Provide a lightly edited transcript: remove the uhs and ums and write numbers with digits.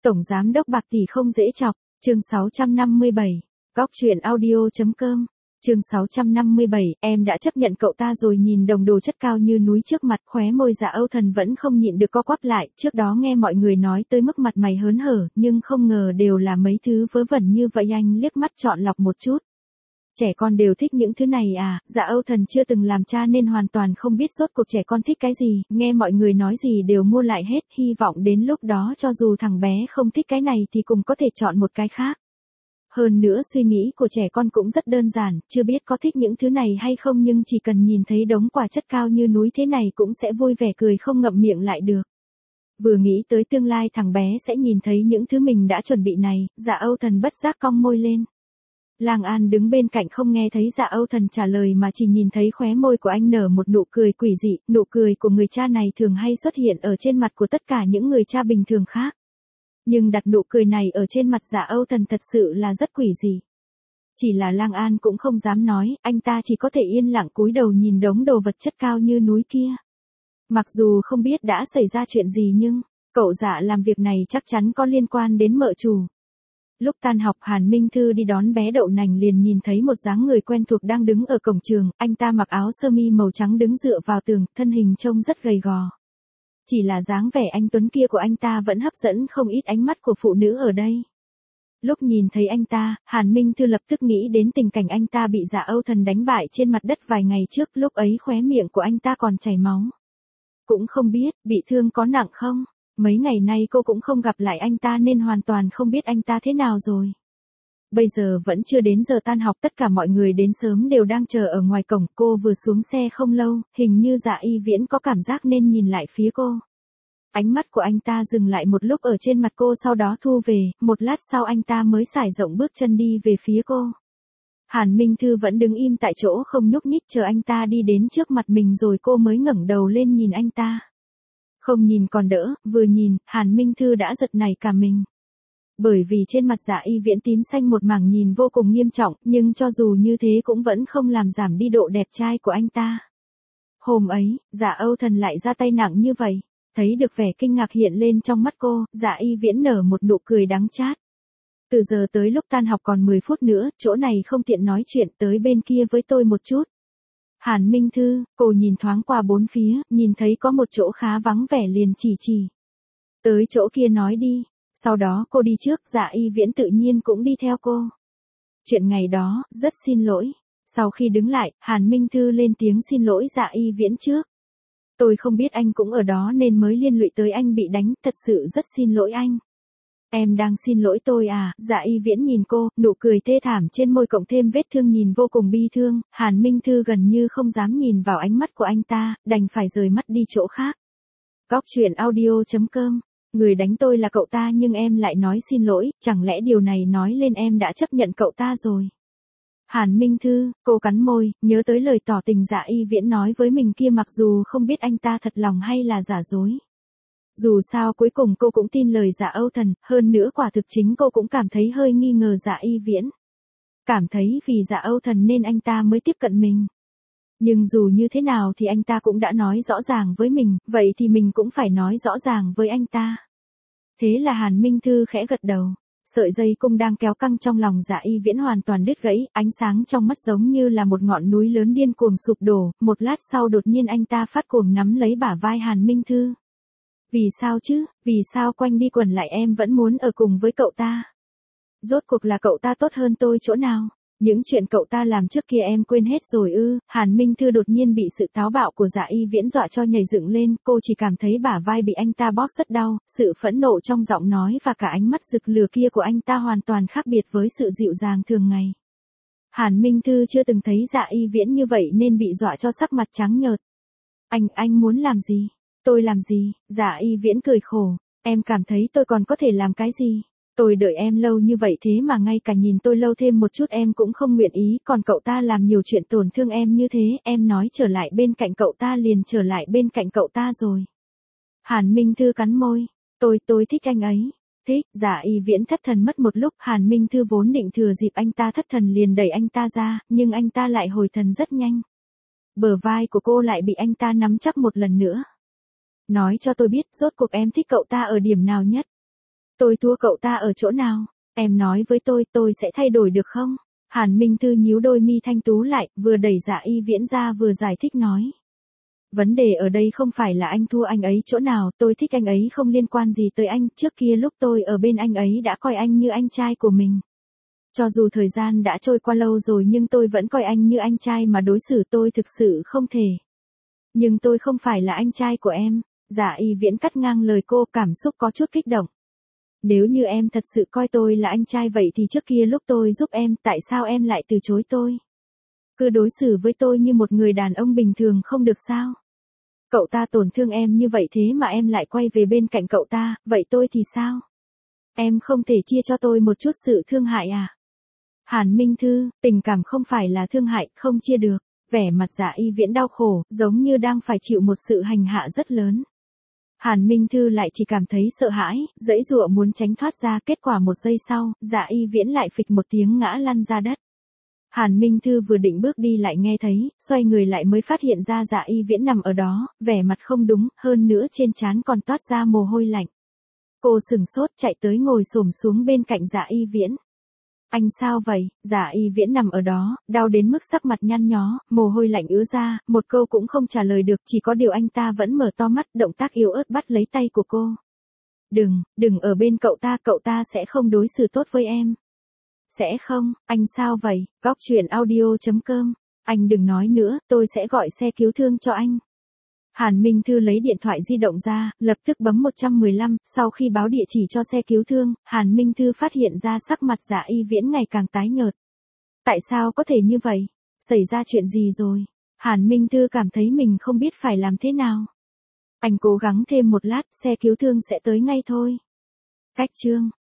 Tổng giám đốc bạc tỷ không dễ chọc, chương 657, góc truyện audio.com. Chương 657, em đã chấp nhận cậu ta rồi. Nhìn đồng đồ chất cao như núi trước mặt, khóe môi Dạ Âu Thần vẫn không nhịn được co quắp lại. Trước đó nghe mọi người nói tới mức mặt mày hớn hở, nhưng không ngờ đều là mấy thứ vớ vẩn như vậy. Anh liếc mắt chọn lọc một chút. Trẻ con đều thích những thứ này à? Dạ Âu Thần chưa từng làm cha nên hoàn toàn không biết rốt cuộc trẻ con thích cái gì, nghe mọi người nói gì đều mua lại hết, hy vọng đến lúc đó cho dù thằng bé không thích cái này thì cũng có thể chọn một cái khác. Hơn nữa suy nghĩ của trẻ con cũng rất đơn giản, chưa biết có thích những thứ này hay không nhưng chỉ cần nhìn thấy đống quả chất cao như núi thế này cũng sẽ vui vẻ cười không ngậm miệng lại được. Vừa nghĩ tới tương lai thằng bé sẽ nhìn thấy những thứ mình đã chuẩn bị này, Dạ Âu Thần bất giác cong môi lên. Lang An đứng bên cạnh không nghe thấy Dạ Âu Thần trả lời mà chỉ nhìn thấy khóe môi của anh nở một nụ cười quỷ dị, nụ cười của người cha này thường hay xuất hiện ở trên mặt của tất cả những người cha bình thường khác. Nhưng đặt nụ cười này ở trên mặt Dạ Âu Thần thật sự là rất quỷ dị. Chỉ là Lang An cũng không dám nói, anh ta chỉ có thể yên lặng cúi đầu nhìn đống đồ vật chất cao như núi kia. Mặc dù không biết đã xảy ra chuyện gì nhưng, cậu Dạ làm việc này chắc chắn có liên quan đến mợ chủ. Lúc tan học Hàn Minh Thư đi đón bé Đậu Nành liền nhìn thấy một dáng người quen thuộc đang đứng ở cổng trường, anh ta mặc áo sơ mi màu trắng đứng dựa vào tường, thân hình trông rất gầy gò. Chỉ là dáng vẻ anh tuấn kia của anh ta vẫn hấp dẫn không ít ánh mắt của phụ nữ ở đây. Lúc nhìn thấy anh ta, Hàn Minh Thư lập tức nghĩ đến tình cảnh anh ta bị Dạ Âu Thần đánh bại trên mặt đất vài ngày trước, lúc ấy khóe miệng của anh ta còn chảy máu. Cũng không biết, bị thương có nặng không? Mấy ngày nay cô cũng không gặp lại anh ta nên hoàn toàn không biết anh ta thế nào rồi. Bây giờ vẫn chưa đến giờ tan học, tất cả mọi người đến sớm đều đang chờ ở ngoài cổng. Cô vừa xuống xe không lâu, hình như Dạ Y Viễn có cảm giác nên nhìn lại phía cô. Ánh mắt của anh ta dừng lại một lúc ở trên mặt cô sau đó thu về, một lát sau anh ta mới sải rộng bước chân đi về phía cô. Hàn Minh Thư vẫn đứng im tại chỗ không nhúc nhích chờ anh ta đi đến trước mặt mình rồi cô mới ngẩng đầu lên nhìn anh ta. Không nhìn còn đỡ, vừa nhìn, Hàn Minh Thư đã giật nảy cả mình. Bởi vì trên mặt Dạ Y Viễn tím xanh một mảng nhìn vô cùng nghiêm trọng, nhưng cho dù như thế cũng vẫn không làm giảm đi độ đẹp trai của anh ta. Hôm ấy, Dạ Âu Thần lại ra tay nặng như vậy, thấy được vẻ kinh ngạc hiện lên trong mắt cô, Dạ Y Viễn nở một nụ cười đắng chát. Từ giờ tới lúc tan học còn 10 phút nữa, chỗ này không tiện nói chuyện, tới bên kia với tôi một chút. Hàn Minh Thư, cô nhìn thoáng qua bốn phía, nhìn thấy có một chỗ khá vắng vẻ liền chỉ. Tới chỗ kia nói đi, sau đó cô đi trước, Dạ Y Viễn tự nhiên cũng đi theo cô. Chuyện ngày đó, rất xin lỗi. Sau khi đứng lại, Hàn Minh Thư lên tiếng xin lỗi Dạ Y Viễn trước. Tôi không biết anh cũng ở đó nên mới liên lụy tới anh bị đánh, thật sự rất xin lỗi anh. Em đang xin lỗi tôi à? Dạ Y Viễn nhìn cô, nụ cười thê thảm trên môi cộng thêm vết thương nhìn vô cùng bi thương, Hàn Minh Thư gần như không dám nhìn vào ánh mắt của anh ta, đành phải rời mắt đi chỗ khác. Góc truyện audio.com. Người đánh tôi là cậu ta nhưng em lại nói xin lỗi, chẳng lẽ điều này nói lên em đã chấp nhận cậu ta rồi? Hàn Minh Thư, cô cắn môi, nhớ tới lời tỏ tình Dạ Y Viễn nói với mình kia, mặc dù không biết anh ta thật lòng hay là giả dối. Dù sao cuối cùng cô cũng tin lời Dạ Âu Thần, hơn nữa quả thực chính cô cũng cảm thấy hơi nghi ngờ Dạ Y Viễn. Cảm thấy vì Dạ Âu Thần nên anh ta mới tiếp cận mình. Nhưng dù như thế nào thì anh ta cũng đã nói rõ ràng với mình, vậy thì mình cũng phải nói rõ ràng với anh ta. Thế là Hàn Minh Thư khẽ gật đầu. Sợi dây cung đang kéo căng trong lòng Dạ Y Viễn hoàn toàn đứt gãy, ánh sáng trong mắt giống như là một ngọn núi lớn điên cuồng sụp đổ, một lát sau đột nhiên anh ta phát cuồng nắm lấy bả vai Hàn Minh Thư. Vì sao chứ, vì sao quanh đi quẩn lại em vẫn muốn ở cùng với cậu ta? Rốt cuộc là cậu ta tốt hơn tôi chỗ nào? Những chuyện cậu ta làm trước kia em quên hết rồi ư? Hàn Minh Thư đột nhiên bị sự táo bạo của Dạ Y Viễn dọa cho nhảy dựng lên, cô chỉ cảm thấy bả vai bị anh ta bóp rất đau, sự phẫn nộ trong giọng nói và cả ánh mắt rực lửa kia của anh ta hoàn toàn khác biệt với sự dịu dàng thường ngày. Hàn Minh Thư chưa từng thấy Dạ Y Viễn như vậy nên bị dọa cho sắc mặt trắng nhợt. Anh muốn làm gì? Tôi làm gì? Dạ Y Viễn cười khổ. Em cảm thấy tôi còn có thể làm cái gì? Tôi đợi em lâu như vậy thế mà ngay cả nhìn tôi lâu thêm một chút em cũng không nguyện ý, còn cậu ta làm nhiều chuyện tổn thương em như thế, em nói trở lại bên cạnh cậu ta liền trở lại bên cạnh cậu ta rồi. Hàn Minh Thư cắn môi. Tôi thích anh ấy. Thích. Dạ Y Viễn thất thần mất một lúc, Hàn Minh Thư vốn định thừa dịp anh ta thất thần liền đẩy anh ta ra, nhưng anh ta lại hồi thần rất nhanh. Bờ vai của cô lại bị anh ta nắm chắc một lần nữa. Nói cho tôi biết, rốt cuộc em thích cậu ta ở điểm nào nhất? Tôi thua cậu ta ở chỗ nào? Em nói với tôi sẽ thay đổi được không? Hàn Minh Thư nhíu đôi mi thanh tú lại, vừa đẩy Dạ Y Viễn ra vừa giải thích nói. Vấn đề ở đây không phải là anh thua anh ấy chỗ nào, tôi thích anh ấy không liên quan gì tới anh, trước kia lúc tôi ở bên anh ấy đã coi anh như anh trai của mình. Cho dù thời gian đã trôi qua lâu rồi nhưng tôi vẫn coi anh như anh trai mà đối xử tôi thực sự không thể. Nhưng tôi không phải là anh trai của em. Dạ Y Viễn cắt ngang lời cô, cảm xúc có chút kích động. Nếu như em thật sự coi tôi là anh trai vậy thì trước kia lúc tôi giúp em, tại sao em lại từ chối tôi? Cứ đối xử với tôi như một người đàn ông bình thường không được sao? Cậu ta tổn thương em như vậy thế mà em lại quay về bên cạnh cậu ta, vậy tôi thì sao? Em không thể chia cho tôi một chút sự thương hại à? Hàn Minh Thư, tình cảm không phải là thương hại, không chia được. Vẻ mặt Dạ Y Viễn đau khổ, giống như đang phải chịu một sự hành hạ rất lớn. Hàn Minh Thư lại chỉ cảm thấy sợ hãi, giãy giụa muốn tránh thoát ra, kết quả một giây sau, Dạ Y Viễn lại phịch một tiếng ngã lăn ra đất. Hàn Minh Thư vừa định bước đi lại nghe thấy, xoay người lại mới phát hiện ra Dạ Y Viễn nằm ở đó, vẻ mặt không đúng, hơn nữa trên trán còn toát ra mồ hôi lạnh. Cô sừng sốt chạy tới ngồi xổm xuống bên cạnh Dạ Y Viễn. Anh sao vậy? Dạ Y Viễn nằm ở đó, đau đến mức sắc mặt nhăn nhó, mồ hôi lạnh ứa ra, một câu cũng không trả lời được, chỉ có điều anh ta vẫn mở to mắt, động tác yếu ớt bắt lấy tay của cô. Đừng ở bên cậu ta sẽ không đối xử tốt với em. Sẽ không, anh sao vậy? Góc truyện audio.com. Anh đừng nói nữa, tôi sẽ gọi xe cứu thương cho anh. Hàn Minh Thư lấy điện thoại di động ra, lập tức bấm 115, sau khi báo địa chỉ cho xe cứu thương, Hàn Minh Thư phát hiện ra sắc mặt Dạ Y Viễn ngày càng tái nhợt. Tại sao có thể như vậy? Xảy ra chuyện gì rồi? Hàn Minh Thư cảm thấy mình không biết phải làm thế nào. Anh cố gắng thêm một lát, xe cứu thương sẽ tới ngay thôi. Cách chương